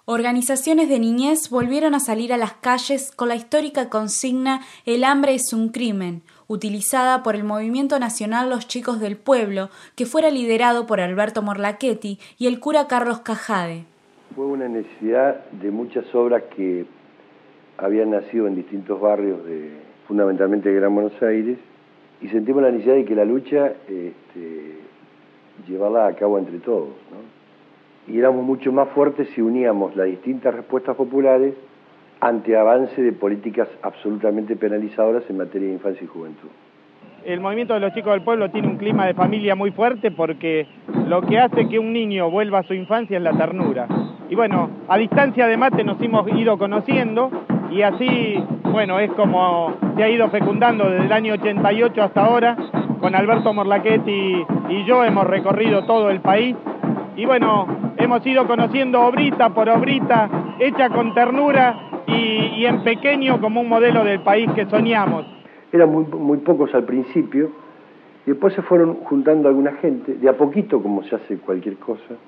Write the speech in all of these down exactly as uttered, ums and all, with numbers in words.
Organizaciones de niñez volvieron a salir a las calles con la histórica consigna «El hambre es un crimen», utilizada por el Movimiento Nacional Los Chicos del Pueblo, que fuera liderado por Alberto Morlachetti y el cura Carlos Cajade. Fue una necesidad de muchas obras que habían nacido en distintos barrios, de, fundamentalmente de Gran Buenos Aires, y sentimos la necesidad de que la lucha este, llevarla a cabo entre todos, ¿no? Y éramos mucho más fuertes si uníamos las distintas respuestas populares ante avance de políticas absolutamente penalizadoras en materia de infancia y juventud. El movimiento de los chicos del pueblo tiene un clima de familia muy fuerte porque lo que hace que un niño vuelva a su infancia es la ternura. Y bueno, a distancia de mate nos hemos ido conociendo y así, bueno, es como se ha ido fecundando desde el año ochenta y ocho hasta ahora. Con Alberto Morlachetti y yo hemos recorrido todo el país y bueno, hemos ido conociendo obrita por obrita, hecha con ternura y, y en pequeño como un modelo del país que soñamos. Eran muy, muy pocos al principio, y después se fueron juntando alguna gente, de a poquito como se hace cualquier cosa,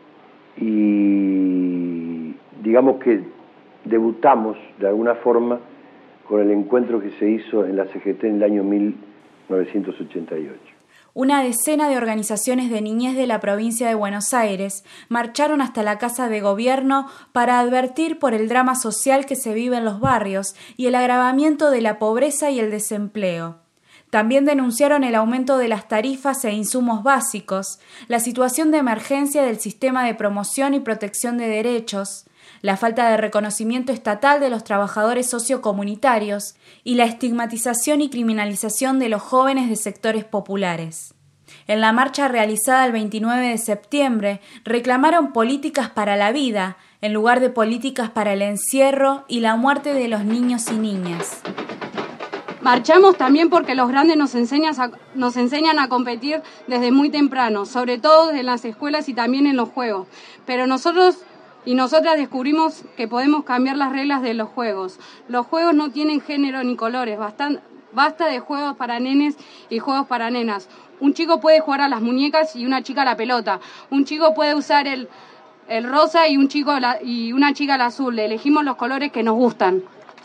y digamos que debutamos de alguna forma con el encuentro que se hizo en la C G T en el año mil novecientos ochenta y ocho. Una decena de organizaciones de niñez de la provincia de Buenos Aires marcharon hasta la Casa de Gobierno para advertir por el drama social que se vive en los barrios y el agravamiento de la pobreza y el desempleo. También denunciaron el aumento de las tarifas e insumos básicos, la situación de emergencia del sistema de promoción y protección de derechos, la falta de reconocimiento estatal de los trabajadores sociocomunitarios y la estigmatización y criminalización de los jóvenes de sectores populares. En la marcha realizada el veintinueve de septiembre, reclamaron políticas para la vida, en lugar de políticas para el encierro y la muerte de los niños y niñas. Marchamos también porque los grandes nos enseñan, a, nos enseñan a competir desde muy temprano, sobre todo en las escuelas y también en los juegos. Pero nosotros y nosotras descubrimos que podemos cambiar las reglas de los juegos. Los juegos no tienen género ni colores, bastan, basta de juegos para nenes y juegos para nenas. Un chico puede jugar a las muñecas y una chica a la pelota. Un chico puede usar el, el rosa y, un chico la, y una chica el azul. Elegimos los colores que nos gustan.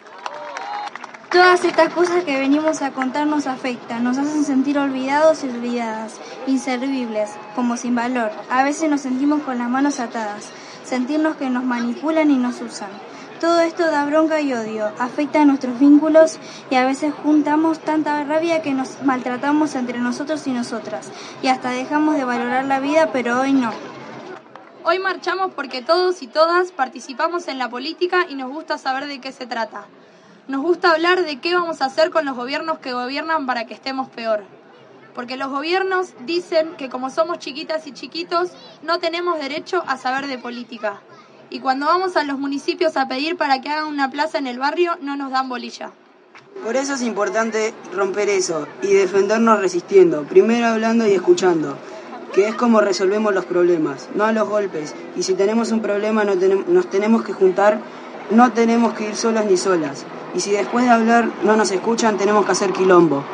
Todas estas cosas que venimos a contar nos afectan, nos hacen sentir olvidados y olvidadas, inservibles, como sin valor. A veces nos sentimos con las manos atadas, sentirnos que nos manipulan y nos usan. Todo esto da bronca y odio, afecta a nuestros vínculos y a veces juntamos tanta rabia que nos maltratamos entre nosotros y nosotras y hasta dejamos de valorar la vida, pero hoy no. Hoy marchamos porque todos y todas participamos en la política y nos gusta saber de qué se trata. Nos gusta hablar de qué vamos a hacer con los gobiernos que gobiernan para que estemos peor. Porque los gobiernos dicen que como somos chiquitas y chiquitos, no tenemos derecho a saber de política. Y cuando vamos a los municipios a pedir para que hagan una plaza en el barrio, no nos dan bolilla. Por eso es importante romper eso y defendernos resistiendo, primero hablando y escuchando, que es como resolvemos los problemas, no a los golpes. Y si tenemos un problema no ten- nos tenemos que juntar, no tenemos que ir solos ni solas. Y si después de hablar no nos escuchan, tenemos que hacer quilombo.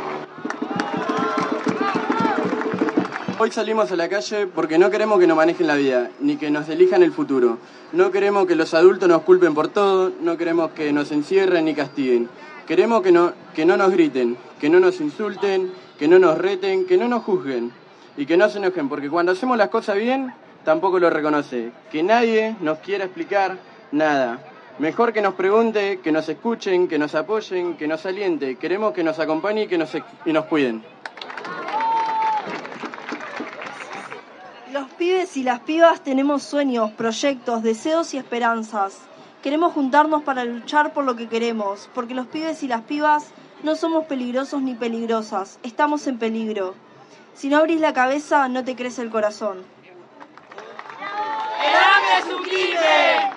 Hoy salimos a la calle porque no queremos que nos manejen la vida, ni que nos elijan el futuro. No queremos que los adultos nos culpen por todo, no queremos que nos encierren ni castiguen. Queremos que no, que no nos griten, que no nos insulten, que no nos reten, que no nos juzguen y que no se enojen, porque cuando hacemos las cosas bien, tampoco lo reconoce. Que nadie nos quiera explicar nada. Mejor que nos pregunte, que nos escuchen, que nos apoyen, que nos aliente. Queremos que nos acompañen y que nos, y nos cuiden. Los pibes y las pibas tenemos sueños, proyectos, deseos y esperanzas. Queremos juntarnos para luchar por lo que queremos, porque los pibes y las pibas no somos peligrosos ni peligrosas, estamos en peligro. Si no abrís la cabeza, no te crece el corazón. ¡El hambre es un crimen!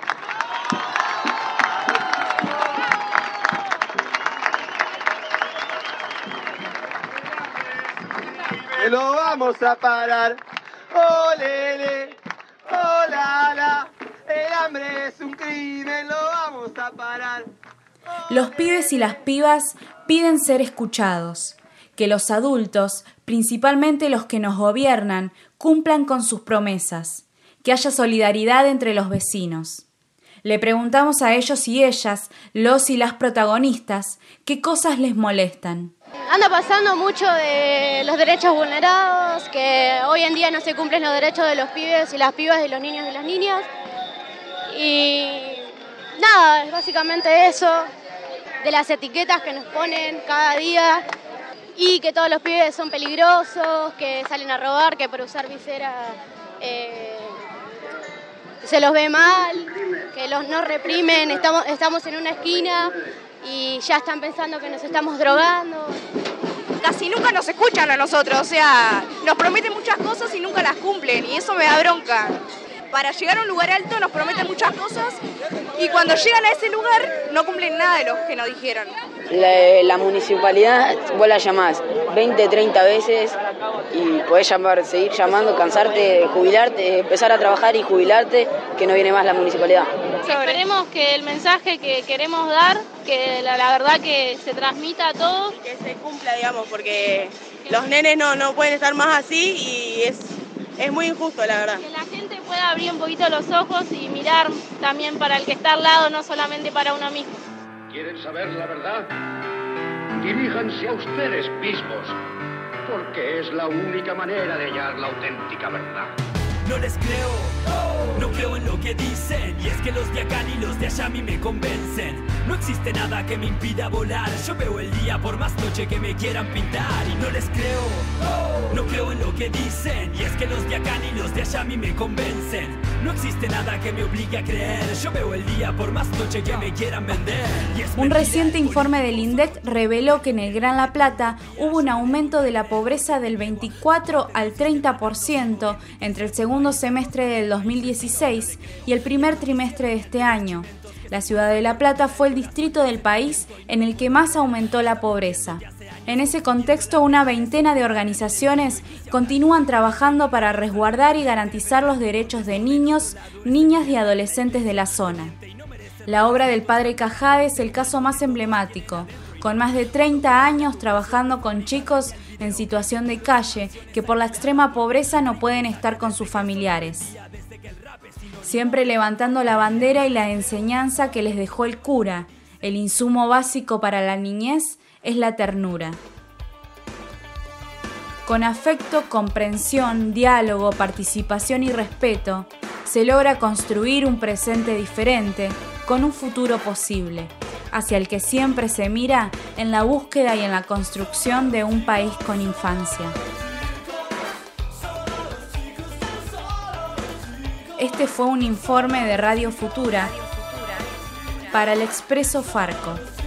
Lo vamos a parar. ¡Olele! ¡Olala! El hambre es un crimen, lo vamos a parar. Los pibes y las pibas piden ser escuchados, que los adultos, principalmente los que nos gobiernan, cumplan con sus promesas, que haya solidaridad entre los vecinos. Le preguntamos a ellos y ellas, los y las protagonistas, qué cosas les molestan. Anda pasando mucho de los derechos vulnerados, que hoy en día no se cumplen los derechos de los pibes y las pibas, de los niños y las niñas. Y nada, es básicamente eso, de las etiquetas que nos ponen cada día y que todos los pibes son peligrosos, que salen a robar, que por usar visera eh, se los ve mal, que los no reprimen, estamos, estamos en una esquina y ya están pensando que nos estamos drogando. Casi nunca nos escuchan a nosotros, o sea, nos prometen muchas cosas y nunca las cumplen, y eso me da bronca. Para llegar a un lugar alto nos prometen muchas cosas y cuando llegan a ese lugar no cumplen nada de lo que nos dijeron. La, la municipalidad, vos la llamás veinte, treinta veces y podés llamar, seguir llamando, cansarte, jubilarte, empezar a trabajar y jubilarte, que no viene más la municipalidad. Esperemos que el mensaje que queremos dar, que la, la verdad que se transmita a todos. Que se cumpla, digamos, porque los nenes no, no pueden estar más así y es, es muy injusto, la verdad. Que la gente pueda abrir un poquito los ojos y mirar también para el que está al lado, no solamente para uno mismo. ¿Quieren saber la verdad? Diríjanse a ustedes mismos, porque es la única manera de hallar la auténtica verdad. No les creo, no creo en lo que dicen. Y es que los de acá ni los de allá a mí me convencen. No existe nada que me impida volar. Yo veo el día por más noche que me quieran pintar. Y no les creo, no creo en lo que dicen. Y es que los de acá ni los de allá a mí me convencen. No existe nada que me obligue a creer. Yo veo el día por más noche que me quieran vender. Un reciente informe del INDEC reveló que en el Gran La Plata hubo un aumento de la pobreza del veinticuatro al treinta por ciento entre el segundo semestre del dos mil dieciséis y el primer trimestre de este año. La ciudad de La Plata fue el distrito del país en el que más aumentó la pobreza. En ese contexto, una veintena de organizaciones continúan trabajando para resguardar y garantizar los derechos de niños, niñas y adolescentes de la zona. La obra del padre Cajade es el caso más emblemático, con más de treinta años trabajando con chicos en situación de calle que por la extrema pobreza no pueden estar con sus familiares. Siempre levantando la bandera y la enseñanza que les dejó el cura, el insumo básico para la niñez es la ternura. Con afecto, comprensión, diálogo, participación y respeto, se logra construir un presente diferente con un futuro posible, hacia el que siempre se mira en la búsqueda y en la construcción de un país con infancia. Este fue un informe de Radio Futura para el Expreso Farco.